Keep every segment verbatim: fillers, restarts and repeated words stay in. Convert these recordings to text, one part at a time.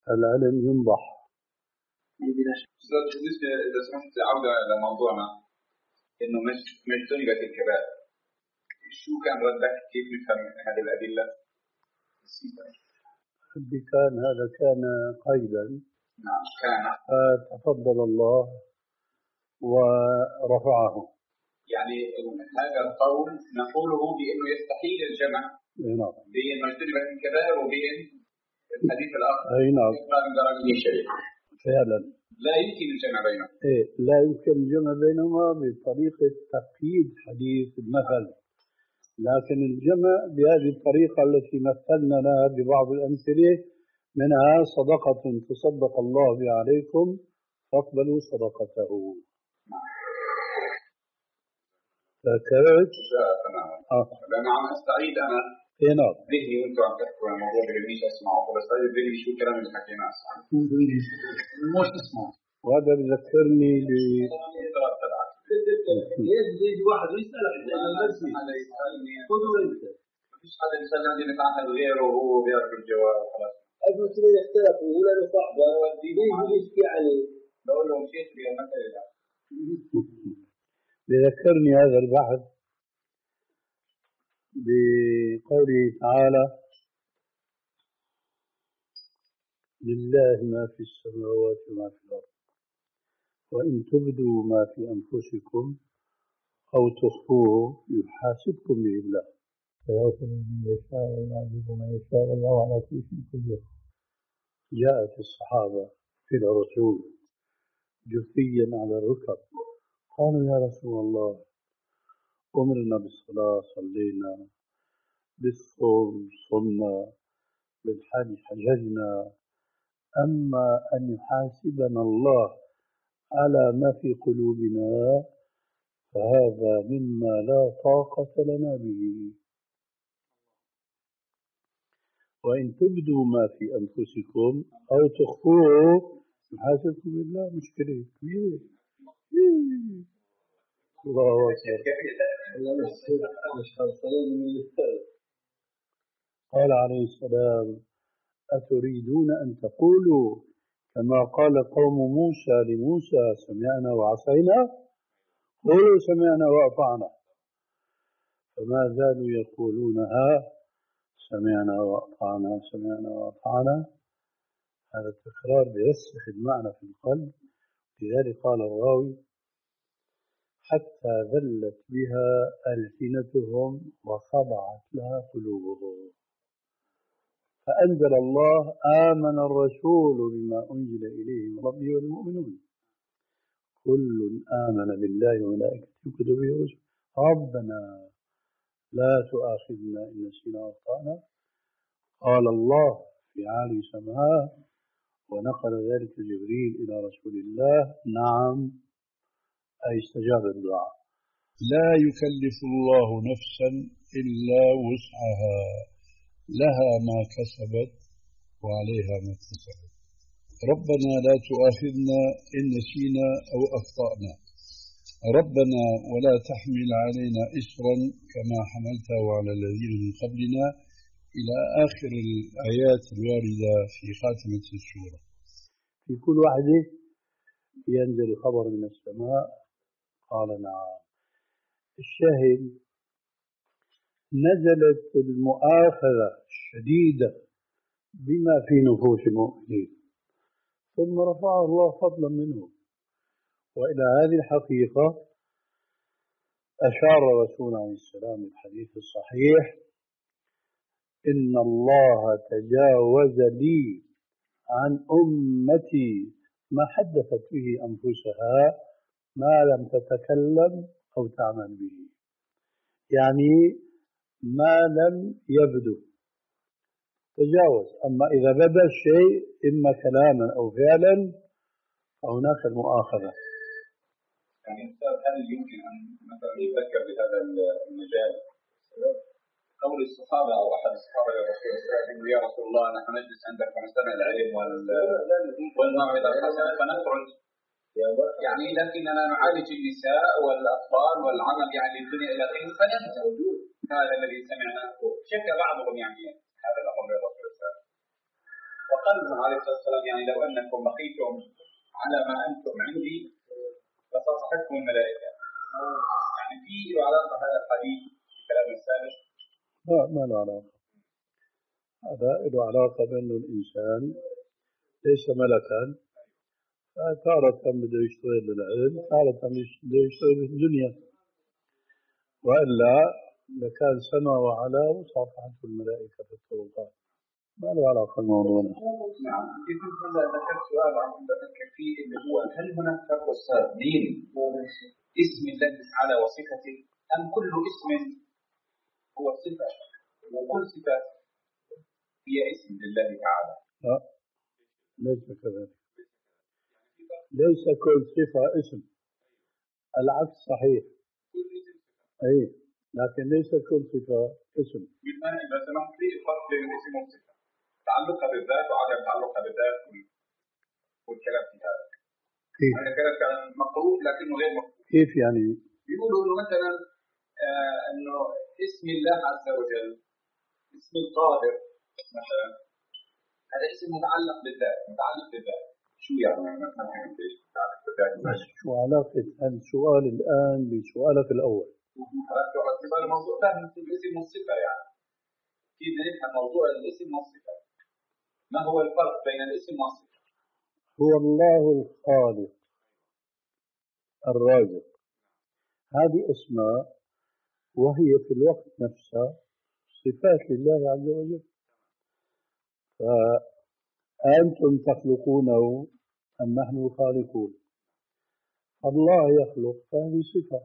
العلم ينضح. بالنسبة إذا سمحت عودة إلى موضوعنا إنه مش مش اجتنبت الكبائر، شو كان ردك؟ كيف نفهم هذه الأدلة؟ كان هذا كان قيدا. نعم كان. فتفضل الله ورفعه. يعني هذا القول نقوله بأنه يستحيل الجمع نعم. بين ما اجتنبت الكبائر وبين الحديث الآخر. أي نعم. فعلا. لا يمكن الجمع بينهما. إيه لا يمكن الجمع بينهما بطريقة تقييد حديث المثل، لكن الجمع بهذه الطريقة التي مثلنا لها ببعض الأمثلة، منها صدقة تصدق الله بها عليكم فاقبلوا صدقته. فكرت تمام. آه. لأنه عم أستعيد أنا إيه نعم ذهني وأنتم عم تحكوا عن الموضوع بديش أسمعه، فبستعيد ذهني شو الكلام اللي حكيناه. مش تسمعه. وهذا بذكرني ب يجي واحد يسألك إذا نفسي خذوا أنت ما فيش حدا يسأل عندي نتعامل غيره وهو بيعرف الجواب خلاص. أبو سنين اختلفوا ولا صعبة يجي يشكي عليه بقول لهم شيخ لي مثلا. بذكرني هذا البحث بقوله تعالى: لله ما في السماوات وما في الأرض وإن تبدوا ما في أنفسكم أو تخفوه يحاسبكم به الله فيغفر من يشاء ويعذب من يشاء والله على كل شيء قدير. جاءت الصحابة في الرسول جثيا على الركب، قالوا: يا رسول الله، أمرنا بالصلاة صلينا، بالصوم صمنا، بالحج حججنا، أما أن يحاسبنا الله على ما في قلوبنا فهذا مما لا طاقة لنا به. وإن تبدوا ما في أنفسكم أو تخفوه يحاسبكم بالله. مشكلة كبيرة. الله أكبر. قال عليه السلام: أتريدون أن تقولوا كما قال قوم موسى لموسى سمعنا وعصينا؟ قولوا سمعنا وأطعنا. فما زالوا يقولونها سمعنا وأطعنا سمعنا وأطعنا. هذا التكرار بيرسخ المعنى في القلب. لذلك قال الراوي: حتى ذلت بها ألسنتهم وخضعت لها قلوبهم. فأنزل الله: آمن الرسول بما أنزل إليه من ربه والمؤمنون كل آمن بالله وملائكته وكتبه ورسله ربنا لا تؤاخذنا إن نسينا وأخطأنا. قال الله في عالي سماه ونقل ذلك جبريل إلى رسول الله: نعم، أي استجاب الدعاء. لا يكلف الله نفسا إلا وسعها، لها ما كسبت وعليها ما اكتسبت. ربنا لا تؤاخذنا إن نسينا أو أخطأنا. ربنا ولا تحمل علينا إصرا كما حملته على الذين من قبلنا، إلى آخر الآيات الواردة في خاتمة السورة. في كل واحدة ينزل خبر من السماء. قال: نعم. الشاهد: نزلت المؤاخذة الشديدة بما في نفوس المؤمنين، ثم رفع الله فضلا منه. وإلى هذه الحقيقة أشار الرسول عليه السلام في الحديث الصحيح: إن الله تجاوز لي عن أمتي ما حدثت به أنفسها ما لم تتكلم أو تعمل به. يعني ما لم يبدو تجاوز، أما إذا بدا الشيء إما كلاما أو فعلا فهناك المؤاخذة. يعني هل يمكن أن مثلا يذكر بهذا المجال قول الصحابة أو أحد الصحابة يا رسول الله يا رسول الله نحن نجلس عندك ونستمع العلم والموعظة الحسنة فنخرج يعني لكننا نعالج النساء والأطفال والعمل يعني الدنيا إلى غيره فننسى هذا الذي سمعناه. شك بعضهم يعني هذا الأمر يا رسول الله. وقال عليه الصلاة والسلام يعني لو أنكم بقيتم على ما أنتم عندي فتصحبكم الملائكة. يعني في له علاقة هذا الحديث بكلام السابق؟ لا ما له علاقة. هذا له علاقة بأنه الإنسان ليس ملكا، تارة بده يشتغل للعلم، تارة بده يشتغل بالدنيا، وإلا لكان سما وعلا وصافحته الملائكة في الطرقات. ما له علاقة الموضوع. نعم. إذن هذا ذكرت سؤال عن ذكر فيه اللي هو هل هناك فرق أستاذ بين اسم الله تعالى وصفته، أم كل اسم هو صفة وكل صفة هي اسم لله تعالى؟ لا ليس كذلك، ليس كل صفة اسم، العكس صحيح. أي لكن ليس كل صفة اسم. بما إذا سمحت لي الفرق بين الاسم والصفة، تعلقها بالذات وعدم تعلقها بالذات والكلام في هذا. كيف؟ هذا كلام كان مقروء لكنه غير مقروء. كيف يعني؟ بيقولوا إنه مثلا آه إنه اسم الله عز وجل اسم القادر مثلا، هذا اسم متعلق بالذات، متعلق بالذات. شو يعني مثلا ايش متعلق بالذات؟ شو علاقة السؤال الآن بسؤالك الأول؟ هذا الموضوع ثاني في الاسم والصفة، يعني كيف نفهم موضوع الاسم والصفة؟ ما هو الفرق بين الاسم والصفة؟ هو الله الخالق الرازق، هذه أسماء وهي في الوقت نفسه صفات لله عز وجل. فأنتم تخلقونه أم نحن الخالقون؟ الله يخلق، فهذه صفة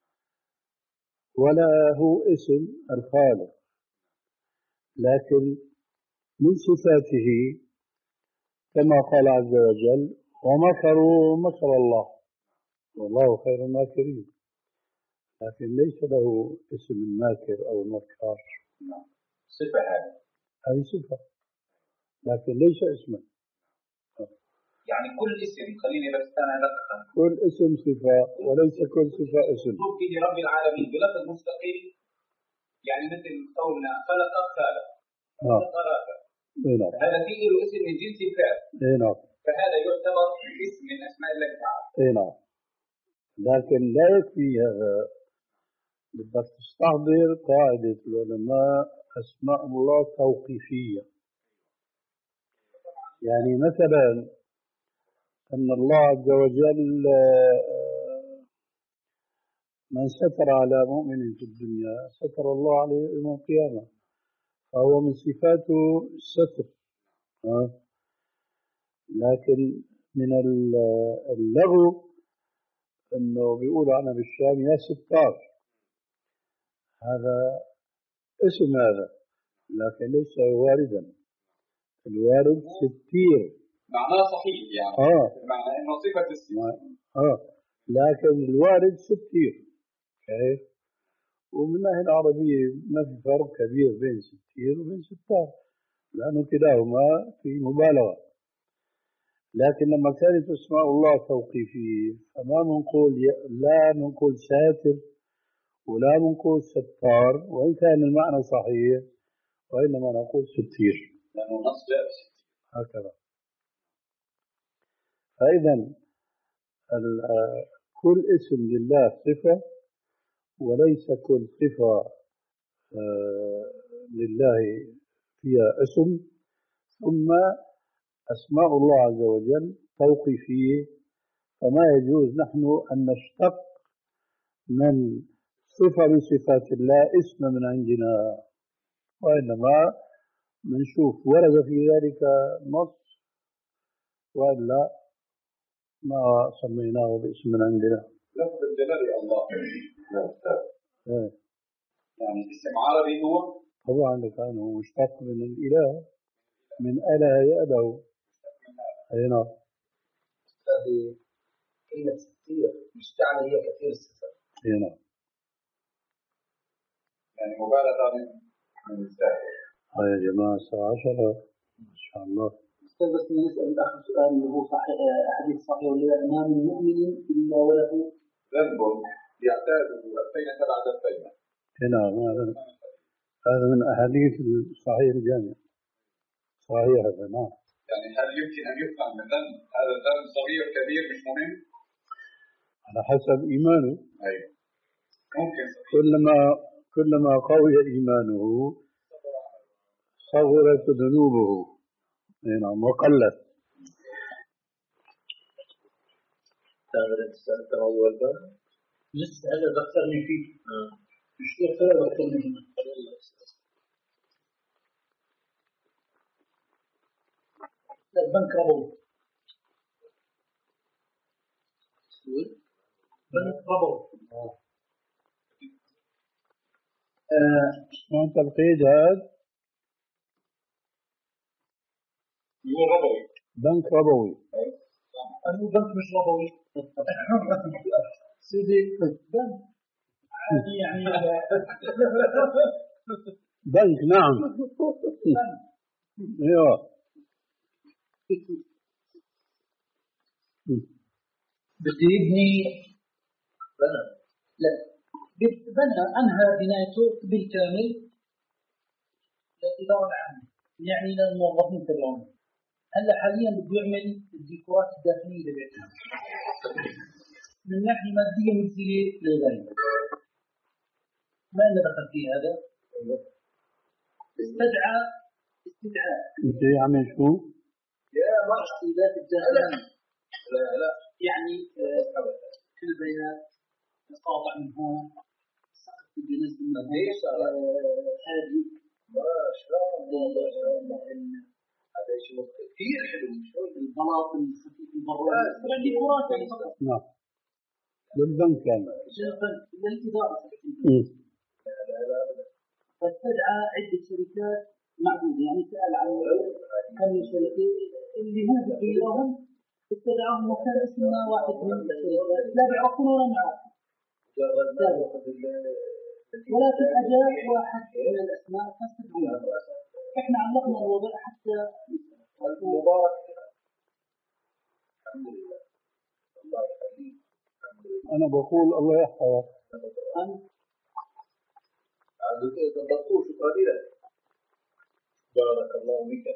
ولا هو اسم الخالق، لكن من صفاته كما قال عز وجل ومكروا مكر الله والله خير الماكرين، لكن ليس له اسم الماكر أو المكار. صفة هذه هذه صفة لكن ليس اسما. يعني كل اسم، خليني بس أنا أدقق، كل اسم صفة وليس كل صفة اسم. به رب العالمين بلفظ مستقيم، يعني مثل قولنا خلق خالق خلق رافع، هذا فيه له اسم من جنس الفعل، فهذا يعتبر اسم من أسماء الله تعالى. اي نعم، لكن لا يكفي هذا، بدك تستحضر قاعدة العلماء أسماء الله توقيفية. يعني مثلا أن الله عز وجل من ستر على مؤمن في الدنيا ستر الله عليه يوم القيامة، فهو من صفاته الستر. لكن من اللغو أنه بيقولوا أنا بالشام يا ستار، هذا اسم هذا لكن ليس واردا. الوارد ستير معناه صحيح يعني آه. معناه انه صفة الستير اه لكن الوارد ستير. كيف؟ ومن الناحية العربية ما في فرق كبير بين ستير وبين ستار، لأنه كلاهما في مبالغة. لكن لما كانت أسماء الله توقيفية فما بنقول لا بنقول ساتر ولا بنقول ستار وإن كان المعنى صحيح، وإنما نقول ستير لأنه نص لأس هكذا. فإذا كل اسم لله صفة وليس كل صفة لله فيها اسم. ثم أسماء الله عز وجل توقيفية، فما يجوز نحن أن نشتق من صفة من صفات الله اسم من عندنا، وإنما نشوف ورد في ذلك نص وإلا ما سميناه باسم من عندنا. لفظ الجلال يا الله يعني اسم عربي هو طبعا لكانه مشتق من الإله، من أله يأله. أي نعم. هذه كلمة ستير مشتعلة هي كثير الصفات. أي نعم. يعني مبالغة من السائل. هاي يا جماعة الساعة عشرة إن شاء الله. أستاذ بس نسأل الأخ سؤال اللي هو صحيح حديث صحيح ولا ما من مؤمن إلا وله ذنب يعتاد ألفين سبعة ألفين. نعم هذا هذا من أحاديث الصحيح الجامع صحيح هذا. نعم. يعني هل يمكن أن يفهم من ذنب هذا الذنب صغير كبير مش مهم؟ على حسب إيمانه. أيوه ممكن. كلما كلما قوي إيمانه صغرت ذنوبه نعم وقلت. هذا أول باب لسه هذا ذكرني فيه مش كثير ذكرني فيه البنك ربوي بنك ربوي شلون تلقيت هذا؟ يقول ربوي بنك ربوي. أنه بنك مش ربوي سيدي بنك عادي يعني بنك نعم. ايوه بدي يبني بنى لا بنى أنهى بنايته بالكامل للإدارة العامة يعني للموظفين تبعهم. هلا حاليا بده يعمل الديكورات الداخلية لبيتها من ناحية مادية مثلية للغاية ما لنا دخل في هذا. استدعى استدعاء انت عامل شو؟ يا مرحبا الداخلية لا لا يعني كل بيانات قاطع من هون سقف بالنسبة من هذه ما شاء الله هذا شيء كثير حلو شلون البلاط الخفيف البراد طبعا ديكورات يعني فقط نعم للبنك يعني للإدارة لا لا لا فاستدعى عدة شركات معدودة يعني سأل عن كم شركة اللي هو بخيرهم استدعاهم وكان اسمنا واحد من الشركات لا بيعرفون ولا نعرف ولكن أجاب واحد من الأسماء فاستدعونا احنا علقنا الوضع حتى المبارك. الحمد لله الله يخليك. أنا بقول الله يحفظك. أنت عندك تضبطوا شكرا لك بارك الله بك.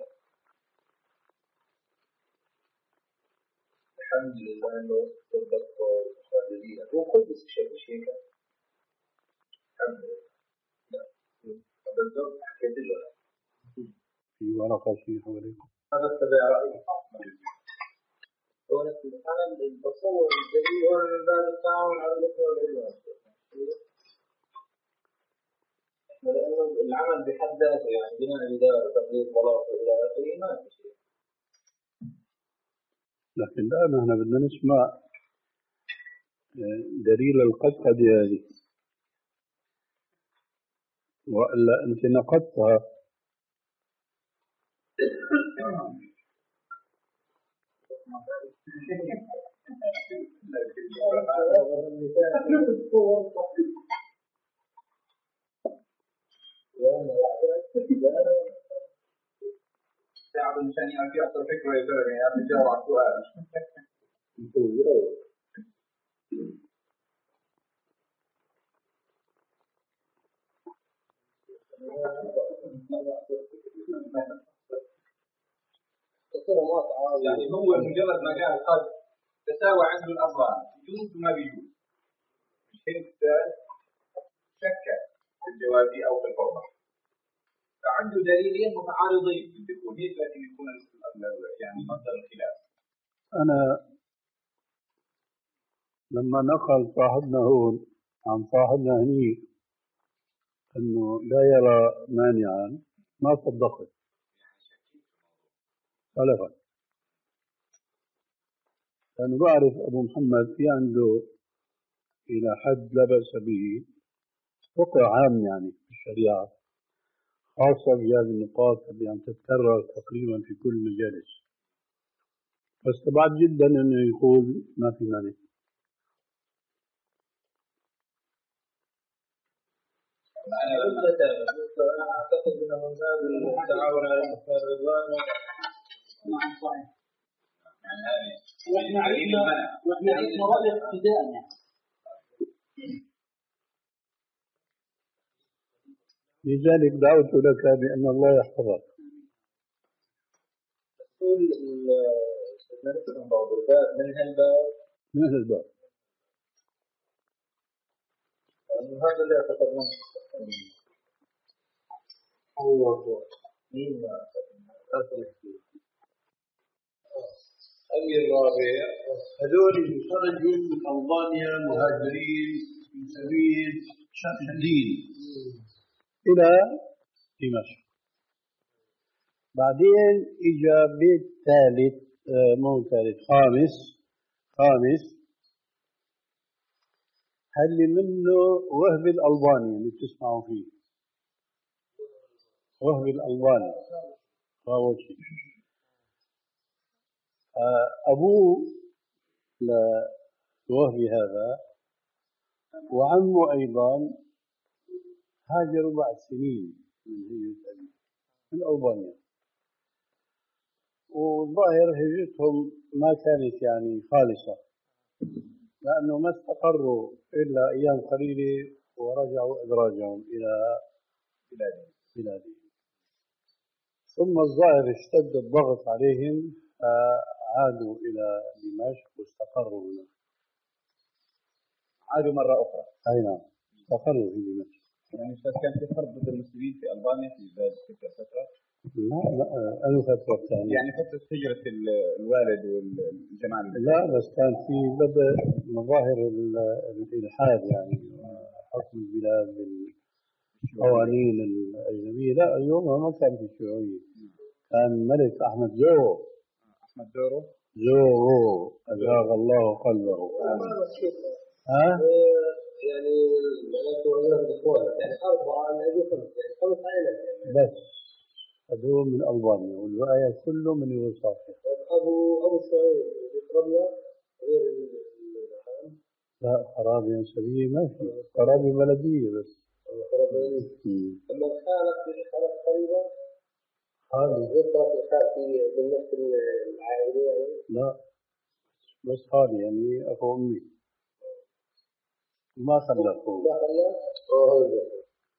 الحمد لله إنه تضبطوا شكرا لي هو كويس شيء شيء الحمد لله. بالضبط حكيت له في ورقة شيء حواليكم. هذا تبع رأيي. أنا بتصور الدليل هو من باب التعاون على الإثم والعدوان. لأنه العمل بحد ذاته يعني بناء الإدارة وتقديم بلاط إلى آخره ما في شيء. لكن الآن احنا بدنا نسمع دليل القصة هذه وإلا أنت نقضتها. ساعد المشان يأتي أكثر فكرة يقول يعني يجاوب على السؤال. يعني هو مجرد ما قال قد تساوى عدد الأضرار يجوز وما بيجوز. أنت شك في الجواز أو في الحرمة. فعنده دليلين متعارضين يكون هيك لكن يكون يعني مصدر الخلاف. أنا لما نقل صاحبنا هون عن صاحبنا هنيك أنه لا يرى مانعا ما صدقت خلفا، لأنه بعرف أبو محمد في عنده إلى حد لا بأس به فقه عام يعني في الشريعة خاصة بهذه النقاط اللي عم تتكرر تقريبا في كل مجالس، فاستبعد جدا أنه يقول ما في مانع. أنا أعتقد أن من باب التعاون على الإثم والعدوان نعم صحيح. وإحنا عرفنا وإحنا عرفنا رأي ابتداء يعني. لذلك دعوت لك بأن الله يحفظك. تقول من هالباب من هالباب هذا اللي اعتقدناه هو هو مين ما أمير الرابع هذول خرجوا من ألبانيا مهاجرين في سبيل شرح الدين إلى دمشق. بعدين إجا بيت ثالث مو ثالث خامس خامس هل منه وهب الألباني اللي بتسمعوا فيه وهب الألباني أول شيء. أبوه لوهب هذا وعمه أيضا هاجروا بعد سنين من هجرة أبيه من ألبانيا، والظاهر هجرتهم ما كانت يعني خالصة لأنه ما استقروا إلا أيام قليلة ورجعوا إدراجهم إلى بلادهم. ثم الظاهر اشتد الضغط عليهم فعادوا إلى دمشق واستقروا هناك. عادوا مرة أخرى. أي نعم استقروا في دمشق. يعني كان في حرب ضد المسلمين في ألبانيا في ذلك الفترة؟ لا لا أنا فترة ثانية. يعني فترة هجرة الوالد والجماعة. لا بس كان في بدء مظاهر الإلحاد يعني حكم البلاد بالقوانين الأجنبية. لا يومها ما كان في شيوعية، كان ملك أحمد زورو. أحمد زورو زورو أزاغ الله قلبه. ها؟ يعني معناته رجل الإخوان يعني أربعة يعني خمس عائلات بس هذول من ألبانيا والبقايا كله من يوغوسلافيا. أبو أبو شعيب قرابية غير العام؟ لا قرابة نسبية ما في، قرابة بلدية بس. قرابة. أما الخالة في خالة قريبة؟ خالة. ذكرت الخالة في من نفس العائلة يعني؟ لا بس خالي يعني أخو أمي ما خلفوا. ما خلف؟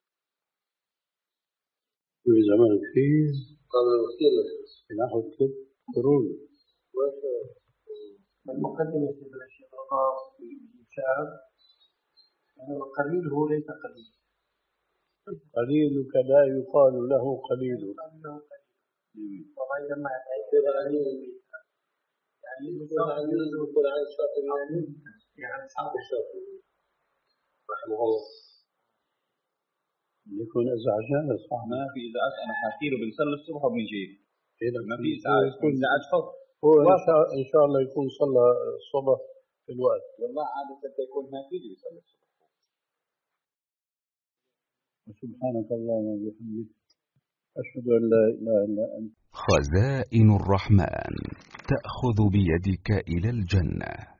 في زمن الكريز قبل الوكيل نحو كتب قرون. ما شاء الله. المقدمة في الشيخ في الشعر أن القليل هو ليس قليل. قليلك لا يقال له قليل. وغير ما يقول يعني يقول عن الشاطئ يعني أصحاب الشاطئ رحمه الله. يكون ازعاجات صح. ما في ازعاج، انا حاكي له بنصلي الصبح وبنجي ما في ازعاج. يكون ازعاج خط. هو ان شاء ان شاء الله يكون صلى الصبح في الوقت. والله عادة يكون هناك يجي يصلي الصبح. سبحانك اللهم وبحمدك أشهد أن لا إله إلا أنت. خزائن الرحمن تأخذ بيدك إلى الجنة.